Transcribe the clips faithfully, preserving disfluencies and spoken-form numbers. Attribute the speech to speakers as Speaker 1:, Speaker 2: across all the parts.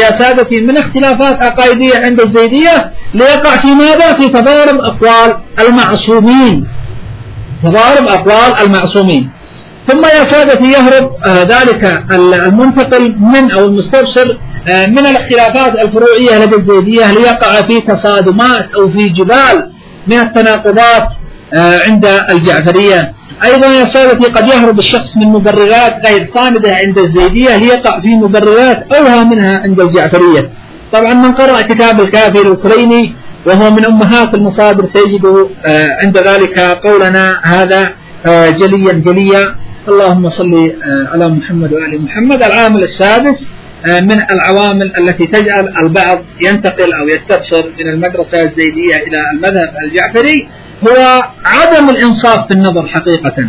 Speaker 1: يا سادتي من اختلافات عقائدية عند الزيدية ليقع في ماذا؟ في تضارب أقوال المعصومين، تضارب أقوال المعصومين. ثم يا سادتي يهرب ذلك المنتقل من أو المستبصر من الاختلافات الفروعية لدى الزيدية ليقع في تصادمات أو في جبال من التناقضات عند الجعفرية. أيضا يا سادتي قد يهرب الشخص من مبررات غير صامدة عند الزيدية ليقع في مبررات أوهى منها عند الجعفرية. طبعا من قرأ كتاب الكافي الأوكريني وهو من أمهات المصادر سيجد عند ذلك قولنا هذا جليا جليا. اللهم صل على محمد وآل محمد. العامل السادس من العوامل التي تجعل البعض ينتقل أو يستبصر من المدرسة الزيدية إلى المذهب الجعفري هو عدم الإنصاف في النظر حقيقة.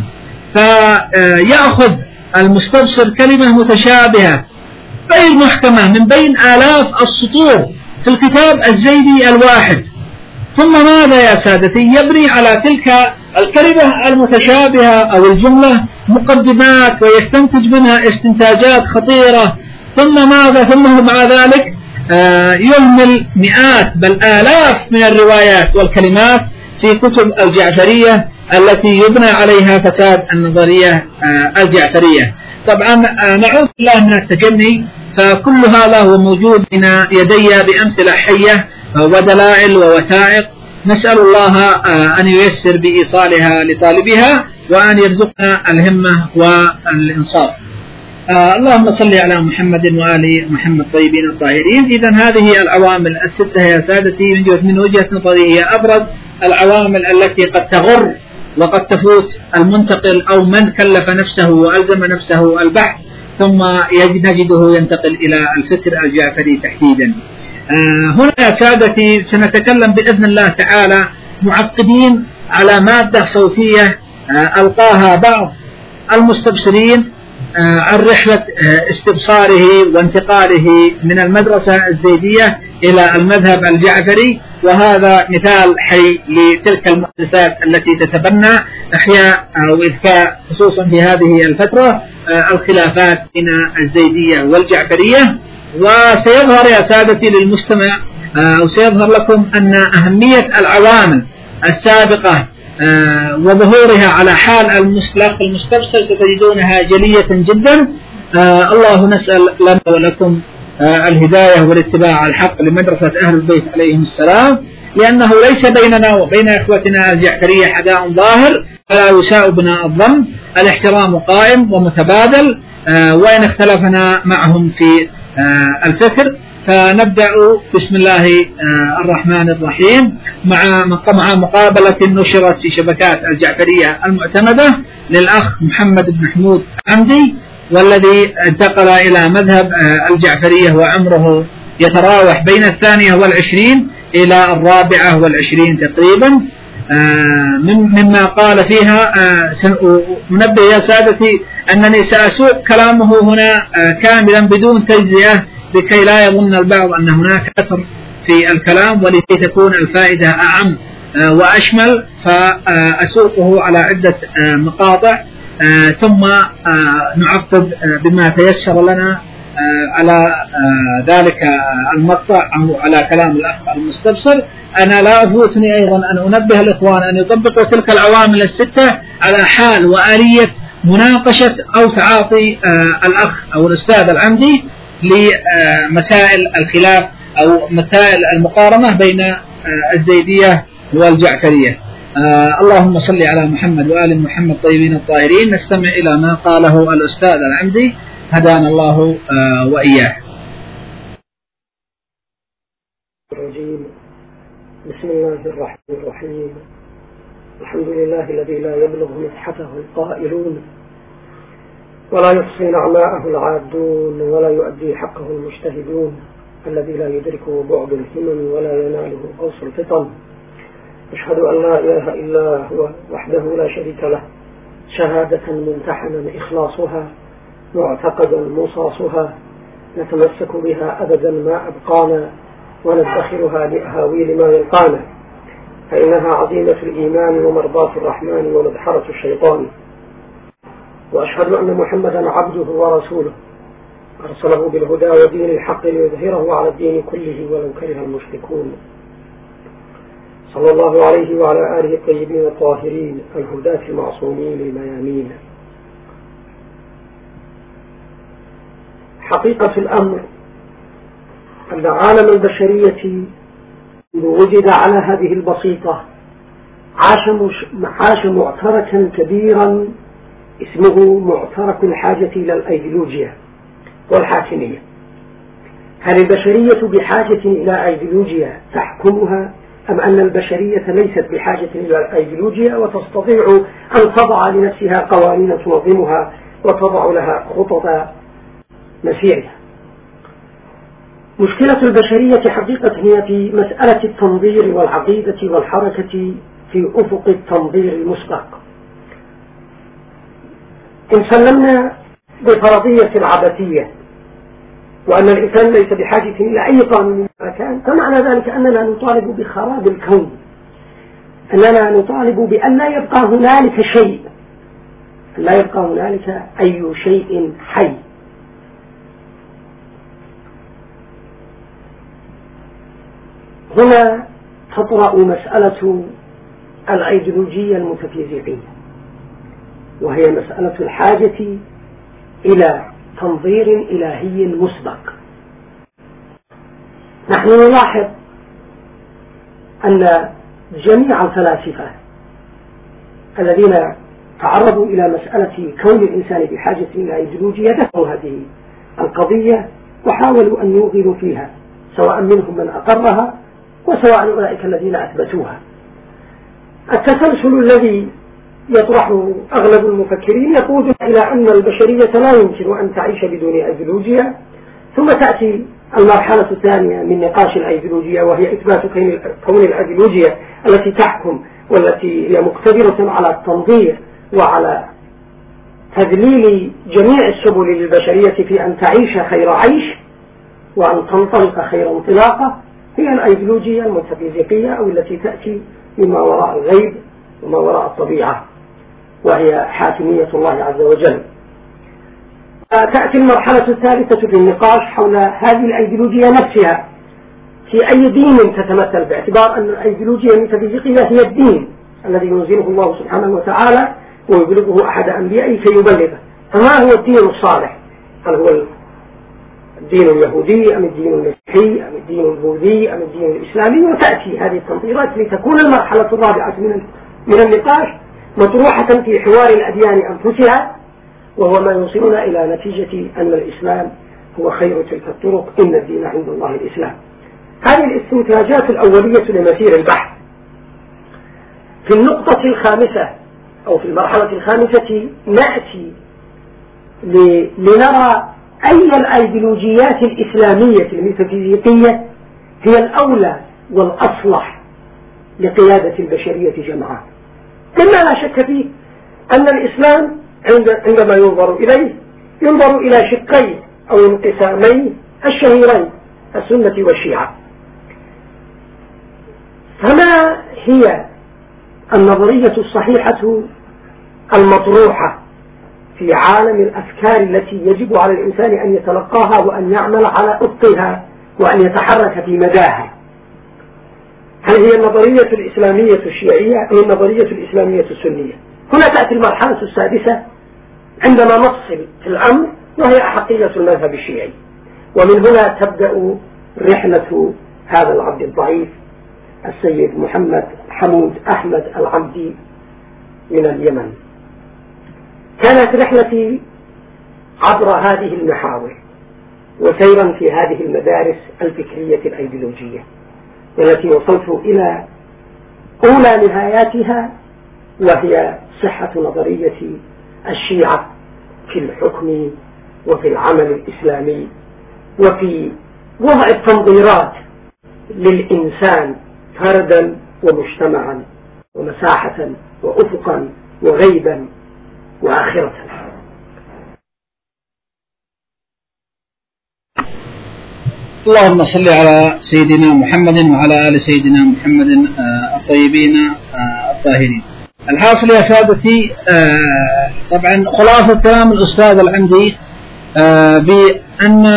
Speaker 1: فيأخذ المستبصر كلمة متشابهة غير محكمة من بين آلاف السطور في الكتاب الزيدي الواحد، ثم ماذا يا سادتي؟ يبني على تلك الكلمة المتشابهة أو الجملة مقدمات ويستنتج منها استنتاجات خطيرة، ثم ماذا؟ ثم مع ذلك يهمل مئات بل آلاف من الروايات والكلمات في كتب الجعفرية التي يبنى عليها فساد النظرية الجعفرية. طبعا نعوذ بالله من التجني، فكل هذا هو موجود بين يدي بأمثلة حية ودلائل ووثائق. نسأل الله أن ييسر بإيصالها لطالبها وأن يرزقنا الهمة والإنصاف. اللهم صل على محمد وآل محمد طيبين الطاهرين. إذن هذه العوامل الستة يا سادتي من وجهة نظري هي أبرز العوامل التي قد تغر وقد تفوت المنتقل أو من كلف نفسه وألزم نفسه البحث ثم نجده ينتقل إلى الفكر الجعفري تحديدا. هنا يا سادتي سنتكلم بإذن الله تعالى معقدين على مادة صوتية ألقاها بعض المستبصرين عن رحلة استبصاره وانتقاله من المدرسة الزيدية إلى المذهب الجعفري، وهذا مثال حي لتلك المؤسسات التي تتبنى إحياء أو إذكاء خصوصا في هذه الفترة الخلافات بين الزيدية والجعفرية. وسيظهر يا سادتي للمستمع أو سيظهر لكم أن أهمية العوامل السابقة وظهورها على حال المسلخ المستبصر ستجدونها جلية جدا. الله نسأل لنا ولكم الهداية والاتباع الحق لمدرسة أهل البيت عليهم السلام، لأنه ليس بيننا وبين إخوتنا الجعفرية حداء ظاهر فلا يساء بنا الظن. الاحترام قائم ومتبادل وإن اختلفنا معهم في الفكر. فنبدأ بسم الله الرحمن الرحيم مع مع مقابلة نشرت في شبكات الجعفرية المعتمدة للأخ محمد بن حمود عمدي، والذي انتقل إلى مذهب الجعفرية وعمره يتراوح بين الثانية والعشرين إلى الرابعة والعشرين تقريبا. مما قال فيها منبه يا سادتي أنني سأسوق كلامه هنا كاملا بدون تجزئة لكي لا يظن البعض أن هناك أثر في الكلام ولكي تكون الفائدة أعم وأشمل، فأسوقه على عدة مقاطع ثم نعقد بما تيسر لنا على ذلك المقطع أو على كلام الأخ المستبصر. أنا لا أفوتني أيضا أن أنبه الإخوان أن يطبقوا تلك العوامل الستة على حال وآلية مناقشة أو تعاطي الأخ أو الأستاذ العمدي لمسائل الخلاف أو مسائل المقارنة بين الزيدية والجعفرية. اللهم صل على محمد وآل محمد طيبين الطاهرين. نستمع إلى ما قاله الأستاذ العمدي هدانا الله وإياه.
Speaker 2: بسم الله الرحمن الرحيم. الحمد لله الذي لا يبلغ مسحته القائلون ولا يحصي نعماءه العادون ولا يؤدي حقه المجتهدون، الذي لا يدركه بعد الهمم ولا يناله قوس الفطن. أشهد أن لا إله إلا هو وحده لا شريك له، شهادة ممتحنا إخلاصها معتقدا مصاصها، نتمسك بها أبدا ما أبقانا وندخرها لأهاويل ما يلقانا، فإنها عظيمة الإيمان ومرضاة الرحمن ومدحرة الشيطان. وأشهد أن محمدا عبده ورسوله أرسله بالهدى ودين الحق ليظهره على الدين كله ولو كره المشركون. صلى الله عليه وعلى آله الطيبين الطاهرين الهداة المعصومين الميامين. حقيقة الأمر أن عالم البشرية وجد على هذه البسيطة عاش, عاش معتركا كبيرا اسمه معترك الحاجة إلى الأيديولوجيا والحاكمية. هل البشرية بحاجة إلى أيديولوجيا تحكمها أم أن البشرية ليست بحاجة إلى الأيديولوجيا وتستطيع أن تضع لنفسها قوانين تنظمها وتضع لها خطط مسيرها؟ مشكلة البشرية حقيقة هي في مسألة التنظير والعقيدة والحركة في أفق التنظير المسبق. إن سلمنا بفرضية العبثية وأن الإنسان ليس بحاجة إلى أي قانون مكان، فمعنى ذلك أننا نطالب بخراب الكون، أننا نطالب بأن لا يبقى هنالك شيء، لا يبقى هنالك أي شيء حي. هنا تطرأ مسألة الأيديولوجية الميتافيزيقية، وهي مسألة الحاجة إلى تنظير إلهي مسبق. نحن نلاحظ أن جميع الفلاسفة الذين تعرضوا إلى مسألة كون الإنسان بحاجة إلى أيديولوجيا دفعوا هذه القضية وحاولوا أن يوغلوا فيها، سواء منهم من أقرها وسواء أولئك الذين أثبتوها. التسلسل الذي يطرحه أغلب المفكرين يقود إلى أن البشرية لا يمكن أن تعيش بدون أيديولوجيا، ثم تأتي المرحلة الثانية من نقاش الأيديولوجيا، وهي إثبات كون الأيديولوجيا التي تحكم والتي هي مقتدرة على التنظير وعلى تذليل جميع السبل للبشرية في أن تعيش خير عيش وأن تنطلق خير انطلاقة، هي الأيديولوجيا الميتافيزيقية أو التي تأتي مما وراء الغيب وما وراء الطبيعة، وهي حاكمية الله عز وجل. تأتي المرحلة الثالثة في النقاش حول هذه الأيديولوجيا نفسها، في أي دين تتمثل، باعتبار أن الأيديولوجيا الميتافيزيقية هي الدين الذي ينزله الله سبحانه وتعالى ويبلغه أحد أنبيائه كي يبلغه. فما هو الدين الصالح؟ هل هو الدين اليهودي أم الدين المسيحي أم الدين البوذي أم الدين الإسلامي؟ وتأتي هذه التنظيرات لتكون المرحلة الرابعة من من النقاش مطروحة في حوار الأديان أنفسها، وهو ما يوصلنا إلى نتيجة أن الإسلام هو خير تلك الطرق، إن الدين عند الله الإسلام. هذه الاستنتاجات الأولية لمسير البحث. في النقطة الخامسة أو في المرحلة الخامسة نأتي لنرى أي الأيديولوجيات الإسلامية الميتافيزيقية هي الأولى والأصلح لقيادة البشرية جمعاء. مما لا شك فيه أن الإسلام عندما ينظر إليه ينظر إلى شقين أو انقسامين الشهيرين، السنة والشيعة. فما هي النظرية الصحيحة المطروحة في عالم الأفكار التي يجب على الإنسان أن يتلقاها وأن يعمل على أبطها وأن يتحرك في مداها؟ هل هي النظرية الإسلامية الشيعية أو النظرية الإسلامية السنية؟ هنا تأتي المرحلة السادسة عندما نفصل في الأمر، وهي أحقية المذهب الشيعي. ومن هنا تبدأ رحلة هذا العبد الضعيف السيد محمد حمود أحمد العبدي من اليمن. كانت رحلتي عبر هذه المحاور وسيرا في هذه المدارس الفكرية الأيديولوجية، والتي وصلت إلى أولى نهاياتها، وهي صحة نظرية الشيعة في الحكم وفي العمل الإسلامي وفي وضع التنظيرات للإنسان فردا ومجتمعا ومساحة وأفقا وغيبا وآخرة.
Speaker 1: اللهم صل على سيدنا محمد وعلى آل سيدنا محمد الطيبين الطاهرين. الحاصل يا سادتي، طبعا خلاصة كلام الأستاذ العمدي بأن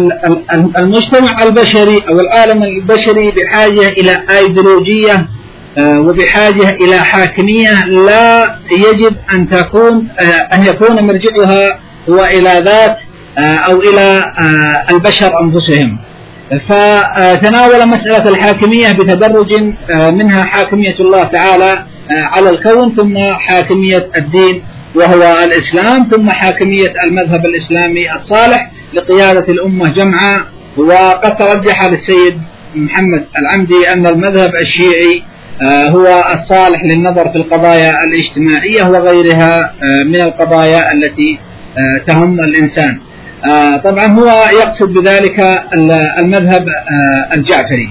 Speaker 1: المجتمع البشري أو العالم البشري بحاجة إلى أيديولوجية وبحاجة إلى حاكمية لا يجب أن تكون أن يكون مرجعها هو إلى ذات أو إلى البشر أنفسهم. فتناول مسألة الحاكمية بتدرج، منها حاكمية الله تعالى على الكون، ثم حاكمية الدين وهو الإسلام، ثم حاكمية المذهب الإسلامي الصالح لقيادة الأمة جمعاء. وقد ترجح للسيد محمد العمدي أن المذهب الشيعي هو الصالح للنظر في القضايا الاجتماعية وغيرها من القضايا التي تهم الإنسان. طبعا هو يقصد بذلك المذهب الجعفري.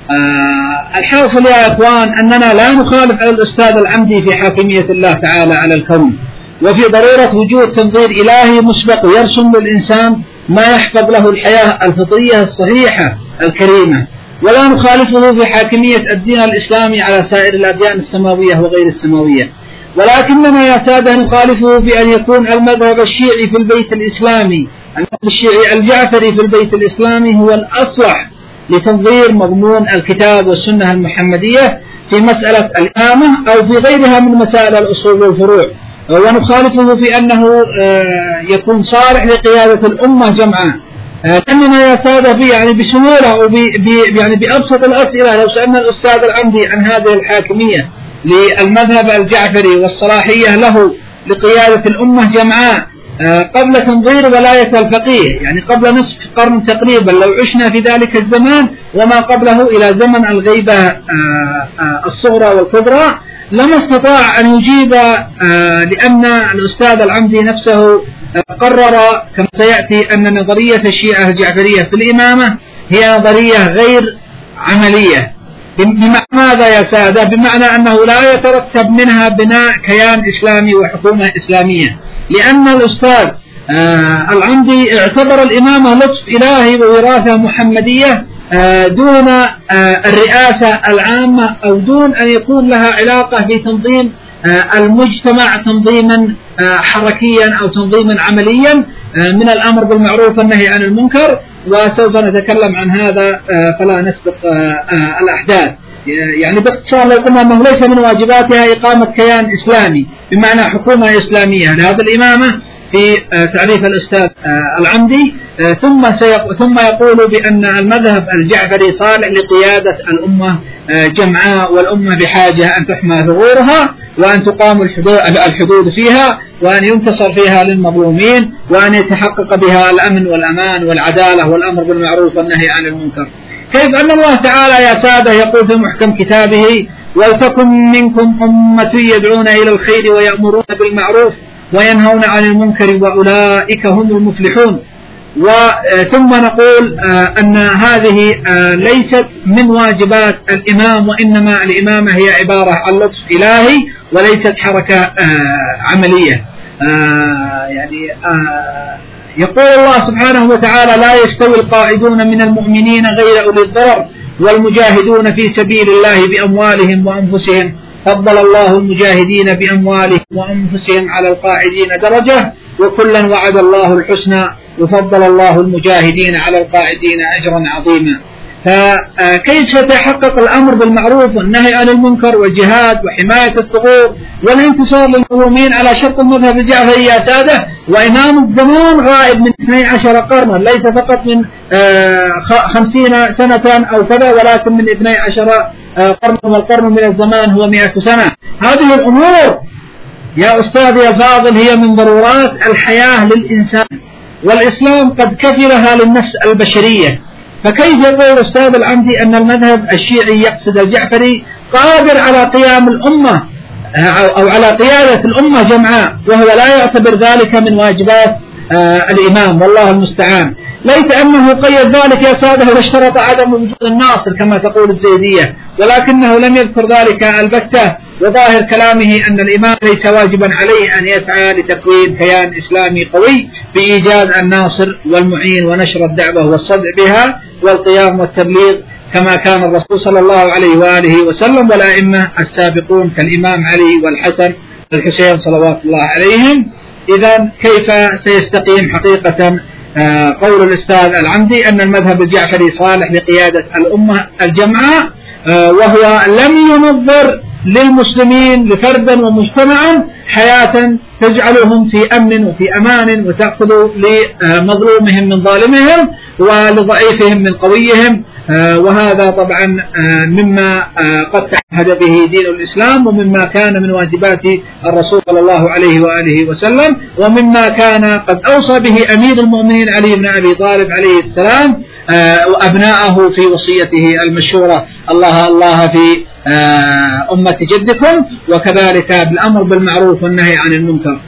Speaker 1: الحاصل يا إخوان أننا لا نخالف على الأستاذ العمدي في حاكمية الله تعالى على الكون، وفي ضرورة وجود تنظير إلهي مسبق يرسم للإنسان ما يحفظ له الحياة الفطرية الصحيحة الكريمة، ولا نخالفه في حاكمية الدين الإسلامي على سائر الأديان السماوية وغير السماوية، ولكننا يا سادة نخالفه بأن يكون المذهب الشيعي في البيت الإسلامي، المذهب الشيعي الجعفري في البيت الإسلامي هو الأصلح لتنظير مضمون الكتاب والسنة المحمدية في مسألة الإمامة أو في غيرها من مسائل الأصول والفروع، ونخالفه في أنه يكون صالح لقيادة الأمة جمعاء. لأننا يا سادة يعني بسهولة يعني بأبسط الأسئلة لو سألنا الأستاذ العمدي عن هذه الحاكمية للمذهب الجعفري والصلاحية له لقيادة الأمة جمعاء قبل تنظير ولاية الفقيه، يعني قبل نصف قرن تقريبا، لو عشنا في ذلك الزمان وما قبله إلى زمن الغيبة الصغرى والكبرى، لما استطاع أن يجيب، لأن الأستاذ العمدي نفسه قرر كما سيأتي أن نظرية الشيعة الجعفرية في الإمامة هي نظرية غير عملية. بمعنى ماذا يا سادة؟ بمعنى أنه لا يترتب منها بناء كيان إسلامي وحكومة إسلامية، لأن الأستاذ العمدي اعتبر الإمامة لطف إلهي ووراثة محمدية دون الرئاسة العامة أو دون أن يكون لها علاقة في تنظيم المجتمع تنظيما حركيا أو تنظيما عمليا من الأمر بالمعروف والنهي عن المنكر، وسوف نتكلم عن هذا فلا نسبق الأحداث. يعني باختصار لو قلنا أنه ليس من واجباتها إقامة كيان إسلامي بمعنى حكومة إسلامية لهذا الإمامة في تعريف الأستاذ العمدي، ثم ثم يقول بأن المذهب الجعفري صالح لقيادة الأمة جمعاء، والأمة بحاجة أن تحمى ثغورها وأن تقام الحدود فيها وأن ينتصر فيها للمظلومين وأن يتحقق بها الأمن والأمان والعدالة والأمر بالمعروف والنهي عن المنكر. كيف أن الله تعالى يا سادة يقول في محكم كتابه: ولتكن منكم أمة يدعون إلى الخير ويأمرون بالمعروف وينهون عن المنكر وأولئك هم المفلحون. وثم نقول أن هذه ليست من واجبات الإمام، وإنما الإمامة هي عبارة عن لطف إلهي وليست حركة عملية. يعني يقول الله سبحانه وتعالى: لا يستوي القاعدون من المؤمنين غير أولي الضرر والمجاهدون في سبيل الله بأموالهم وأنفسهم، فضل الله المجاهدين بأموالهم وأنفسهم على القاعدين درجة وكلا وعد الله الحسنى وفضل الله المجاهدين على القاعدين أجرا عظيما. فكيف سيتحقق الأمر بالمعروف والنهي عن المنكر والجهاد وحماية الثغور والانتصار للمظلومين على شرط المذهب الجعفري يا سادة وإمام الزمان غائب من اثني عشر قرنا، ليس فقط من خمسين سنة أو كذا، ولكن من اثني عشر قرن، والقرن من الزمان هو مئة سنة. هذه الأمور يا أستاذي الفاضل هي من ضرورات الحياة للإنسان، والإسلام قد كفلها للنفس البشرية. فكيف يقول الأستاذ العمدي أن المذهب الشيعي يقصد الجعفري قادر على قيام الأمة أو على قيادة الأمة جمعاء وهو لا يعتبر ذلك من واجبات الإمام؟ والله المستعان. ليس أنه قيد ذلك يا سادة واشترط عدم وجود الناصر كما تقول الزيدية، ولكنه لم يذكر ذلك البتة، وظاهر كلامه أن الإمام ليس واجبا عليه أن يسعى لتكوين كيان إسلامي قوي بإيجاد الناصر والمعين ونشر الدعوة والصدع بها والقيام والتبليغ كما كان الرسول صلى الله عليه وآله وسلم والأئمة السابقون كالإمام علي والحسن والحسين صلوات الله عليهم. إذا كيف سيستقيم حقيقة قول الأستاذ العمدي أن المذهب الجعفري صالح لقيادة الأمة الجمعاء، وهو لم ينظر للمسلمين لفردا ومجتمعا حياة تجعلهم في أمن وفي أمان وتأخذ لمظلومهم من ظالمهم ولضعيفهم من قويهم، وهذا طبعا مما قد تعهد به دين الإسلام، ومما كان من واجبات الرسول صلى الله عليه وآله وسلم، ومما كان قد أوصى به أمير المؤمنين علي بن أبي طالب عليه السلام وأبناءه في وصيته المشهورة: الله الله في أمة جدكم، وكذلك بالأمر بالمعروف والنهي عن المنكر.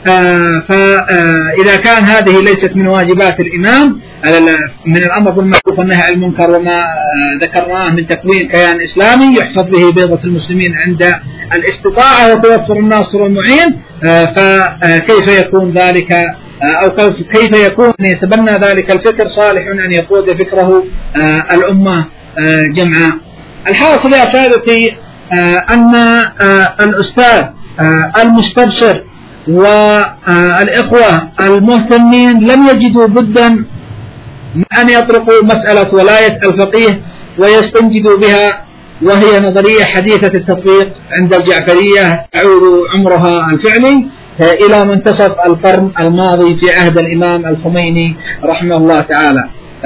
Speaker 1: فإذا كان هذه ليست من واجبات الإمام من الأمر بالمعروف والنهي عن المنكر وما ذكرناه من تكوين كيان إسلامي يحفظ به بيضة المسلمين عند الاستطاعة وتوفر الناصر والمعين، فكيف يكون ذلك أو كيف يكون أن يتبنى ذلك الفكر صالح أن يقود فكره الأمة جمعاء؟ الحاصل يا سادتي أن الأستاذ المستبصر والإخوة المهتمين لم يجدوا بدا من أن يطرقوا مسألة ولاية الفقيه ويستنجدوا بها، وهي نظرية حديثة التطبيق عند الجعفرية تعود عمرها الفعلي إلى منتصف القرن الماضي في عهد الإمام الخميني رحمه الله تعالى.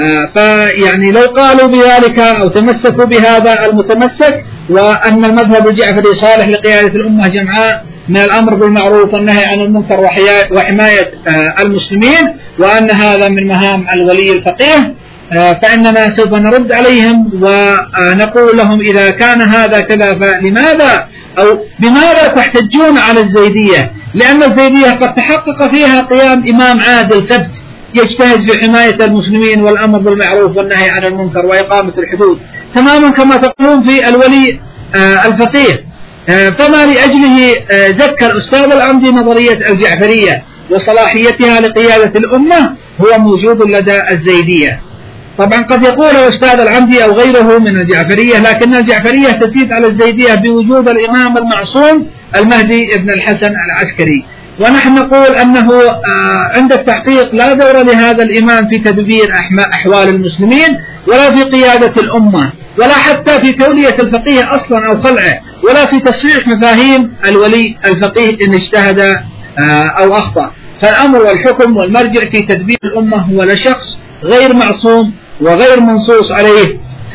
Speaker 1: فيعني لو قالوا بذلك أو تمسكوا بهذا المتمسك، وأن المذهب الجعفري صالح لقيادة الأمة جمعاء من الأمر بالمعروف والنهي عن المنكر وحماية المسلمين، وأن هذا من مهام الولي الفقيه، فإننا سوف نرد عليهم ونقول لهم إذا كان هذا كذا فلماذا أو بماذا تحتجون على الزيدية؟ لأن الزيدية قد تحقق فيها قيام إمام عادل ثبت يجتهد في حماية المسلمين والأمر بالمعروف والنهي عن المنكر وإقامة الحدود، تماما كما تقولون في الولي الفقيه. فما لأجله ذكر الأستاذ العمدي نظرية الجعفرية وصلاحيتها لقيادة الأمة هو موجود لدى الزيدية. طبعا قد يقول الأستاذ العمدي أو غيره من الجعفرية، لكن الجعفرية تزيد على الزيدية بوجود الإمام المعصوم المهدي ابن الحسن العسكري، ونحن نقول أنه عند التحقيق لا دور لهذا الإمام في تدبير أحوال المسلمين ولا في قيادة الأمة ولا حتى في تولية الفقيه أصلا أو خلعه ولا في تصحيح مفاهيم الولي الفقيه إن اجتهد أو أخطأ. فالأمر والحكم والمرجع في تدبير الأمة هو لشخص غير معصوم وغير منصوص عليه،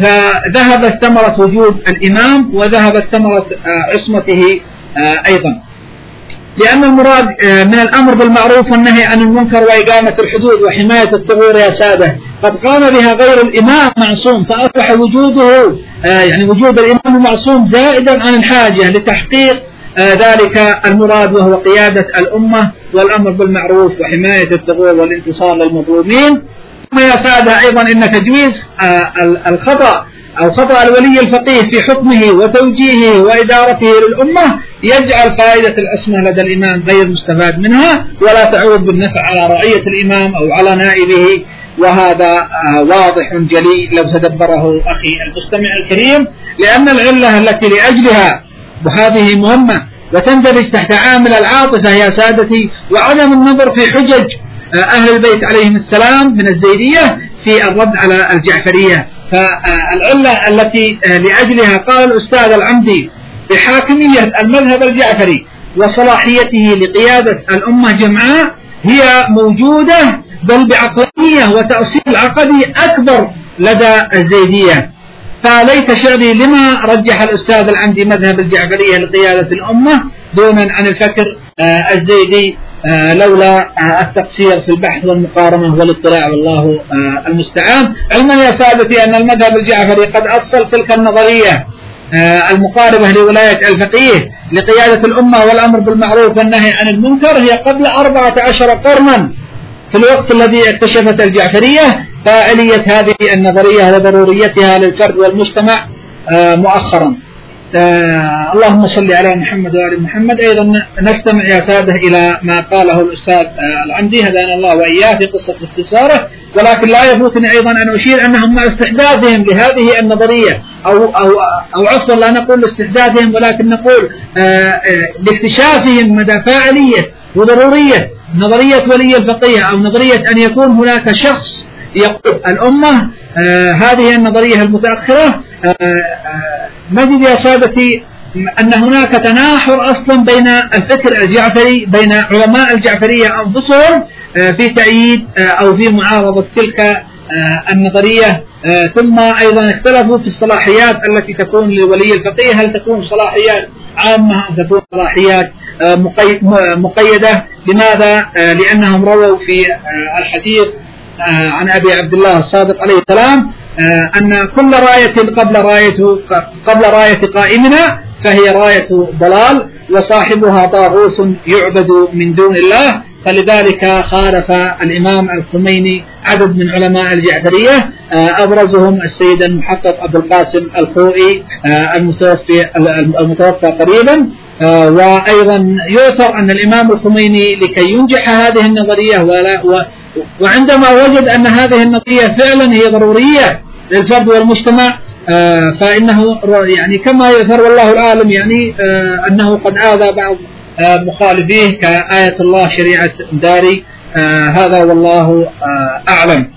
Speaker 1: فذهبت ثمرة وجود الإمام وذهبت ثمرة عصمته أيضا، لأن المراد من الأمر بالمعروف والنهي عن المنكر وإقامة الحدود وحماية الثغور يا سادة قد قام بها غير الإمام معصوم، فأصبح وجوده يعني وجود الإمام المعصوم زائدا عن الحاجة لتحقيق ذلك المراد، وهو قيادة الأمة والأمر بالمعروف وحماية الثغور والانتصار للمظلومين. ثم يا سادة أيضا إن تجويز الخطأ أو خطأ الولي الفقيه في حكمه وتوجيهه وإدارته للأمة يجعل فائدة العصمة لدى الإمام غير مستفاد منها ولا تعود بالنفع على رعية الإمام أو على نائبه، وهذا واضح جلي لو تدبره أخي المستمع الكريم، لأن العلة التي لأجلها وهذه مهمة وتندرج تحت عامل العاطفة يا سادتي وعدم النظر في حجج أهل البيت عليهم السلام من الزيدية في الرد على الجعفرية. فالعلة التي لأجلها قال الأستاذ العمدي بحاكمية المذهب الجعفري وصلاحيته لقيادة الأمة جمعاء هي موجودة بل بعقلانية وتأصيل عقدي أكبر لدى الزيدية. فليت شعري لما رجح الأستاذ العمدي مذهب الجعفرية لقيادة الأمة دونا عن الفكر الزيدي لولا التقصير في البحث والمقارنة والاطلاع، والله المستعان. علما يا سادتي أن المذهب الجعفري قد أصل تلك النظرية المقاربة لولاية الفقيه لقيادة الأمة والأمر بالمعروف والنهي عن المنكر هي قبل أربعة عشر قرنا في الوقت الذي اكتشفت الجعفرية فاعلية هذه النظرية وضروريتها للفرد والمجتمع مؤخرا. آه اللهم صل على محمد وآل محمد. أيضا نستمع يا سادة إلى ما قاله الأستاذ آه العمدي هدانا الله وإياه في قصة استفساره، ولكن لا يفوتني أيضا أن أشير أنهم مع استحداثهم لهذه النظرية أو أو أو عفوا لا نقول لاستحداثهم ولكن نقول آه آه لاكتشافهم مدى فاعلية وضرورية نظرية ولي الفقيه أو نظرية أن يكون هناك شخص يقود الأمة، آه هذه النظرية المتأخرة، آه آه نجد يا سادتي أن هناك تناحر أصلا بين الفكر الجعفري، بين علماء الجعفرية أنفسهم آه في تأييد آه أو في معارضة تلك آه النظرية. آه ثم أيضا اختلفوا في الصلاحيات التي تكون لولي الفقيه، هل تكون صلاحيات عامة أم تكون صلاحيات آه مقيدة. لماذا؟ آه لأنهم رووا في آه الحديث آه عن أبي عبد الله الصادق عليه السلام آه أن كل راية قبل راية قبل راية قائمنا فهي راية ضلال وصاحبها طاغوت يعبد من دون الله. فلذلك خالف الإمام الخميني عدد من علماء الجعفرية، أبرزهم السيد المحقق أبو القاسم الخوئي المتوفى المتوفى قريبا. وأيضا يؤثر أن الإمام الخميني لكي ينجح هذه النظرية ولا وعندما وجد أن هذه النظرية فعلا هي ضرورية للفرد والمجتمع، فإنه يعني كما يؤثر والله العالم يعني أنه قد آذى بعض مخالفيه كآية الله شريعة داري. هذا والله أعلم.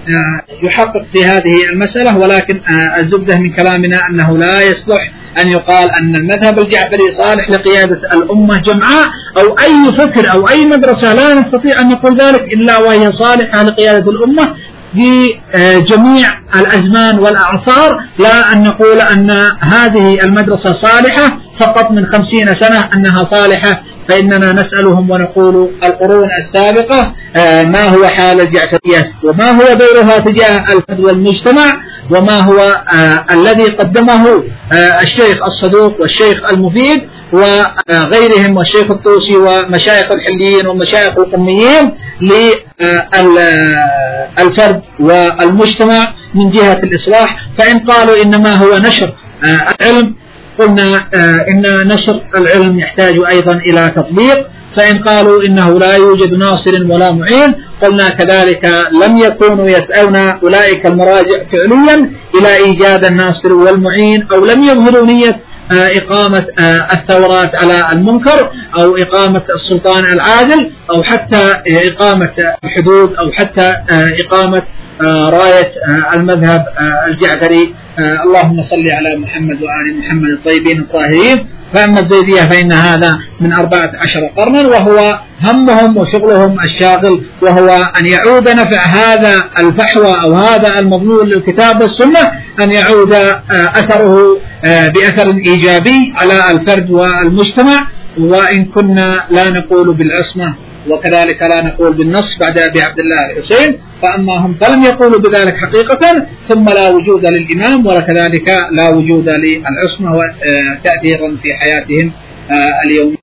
Speaker 1: يحقق في هذه المسألة، ولكن الزبدة من كلامنا أنه لا يصلح أن يقال أن المذهب الجعفري صالح لقيادة الأمة جمعاء أو أي فكر أو أي مدرسة، لا نستطيع أن نقول ذلك إلا وهي صالحة لقيادة الأمة في جميع الأزمان والأعصار. لا أن نقول أن هذه المدرسة صالحة فقط من خمسين سنة أنها صالحة، فإننا نسألهم ونقول القرون السابقة ما هو حال الجعفرية وما هو دورها تجاه الفرد والمجتمع، وما هو الذي قدمه الشيخ الصدوق والشيخ المفيد وغيرهم والشيخ الطوسي ومشايخ الحليين ومشايخ القميين للفرد والمجتمع من جهة الإصلاح. فإن قالوا إنما هو نشر العلم قلنا إن نشر العلم يحتاج أيضا إلى تطبيق. فإن قالوا إنه لا يوجد ناصر ولا معين قلنا كذلك لم يكونوا يسألون أولئك المراجع فعليا إلى إيجاد الناصر والمعين، أو لم يظهروا نية إقامة الثورات على المنكر أو إقامة السلطان العادل أو حتى إقامة الحدود أو حتى إقامة راية المذهب الجعفري. اللهم صل على محمد وآل محمد الطيبين الطاهرين. فأما الزيدية فإن هذا من أربعة عشر قرنا، وهو همهم وشغلهم الشاغل وهو أن يعود نفع هذا الفحوى أو هذا المضمون للكتاب والسنة، أن يعود أثره بأثر إيجابي على الفرد والمجتمع. وإن كنا لا نقول بالعصمة وكذلك لا نقول بالنص بعد أبي عبد الله الحسين، فأما هم فلم يقولوا بذلك حقيقة، ثم لا وجود للإمام وكذلك لا وجود للعصمة تأثيرا في حياتهم اليوم.